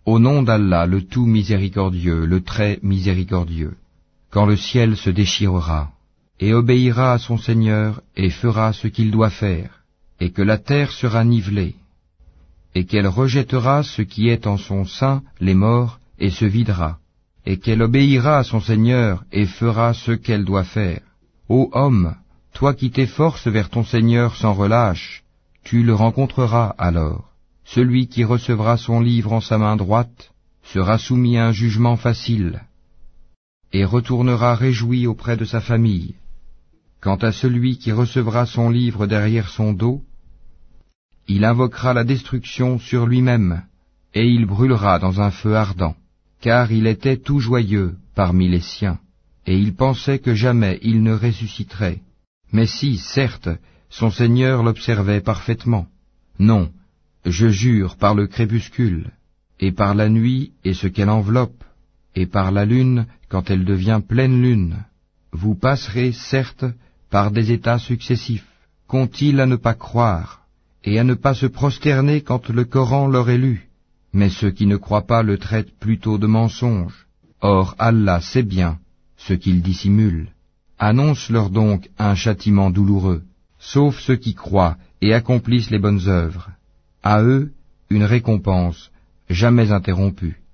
Au nom d'Allah, le tout miséricordieux, le très miséricordieux, quand le ciel se déchirera, et obéira à son Seigneur, et fera ce qu'il doit faire, et que la terre sera nivelée, et qu'elle rejettera ce qui est en son sein, les morts, et se videra, et qu'elle obéira à son Seigneur, et fera ce qu'elle doit faire. Ô homme, toi qui t'efforces vers ton Seigneur sans relâche, tu le rencontreras alors. Celui qui recevra son livre en sa main droite sera soumis à un jugement facile, et retournera réjoui auprès de sa famille. Quant à celui qui recevra son livre derrière son dos, il invoquera la destruction sur lui-même, et il brûlera dans un feu ardent, car il était tout joyeux parmi les siens, et il pensait que jamais il ne ressusciterait. Mais si, certes, son Seigneur l'observait parfaitement. Non, je jure par le crépuscule, et par la nuit et ce qu'elle enveloppe, et par la lune quand elle devient pleine lune. Vous passerez, certes, par des états successifs. Qu'ont-ils à ne pas croire, et à ne pas se prosterner quand le Coran leur est lu? Mais ceux qui ne croient pas le traitent plutôt de mensonge. Or Allah sait bien ce qu'ils dissimulent. Annonce-leur donc un châtiment douloureux, sauf ceux qui croient et accomplissent les bonnes œuvres. À eux, une récompense jamais interrompue.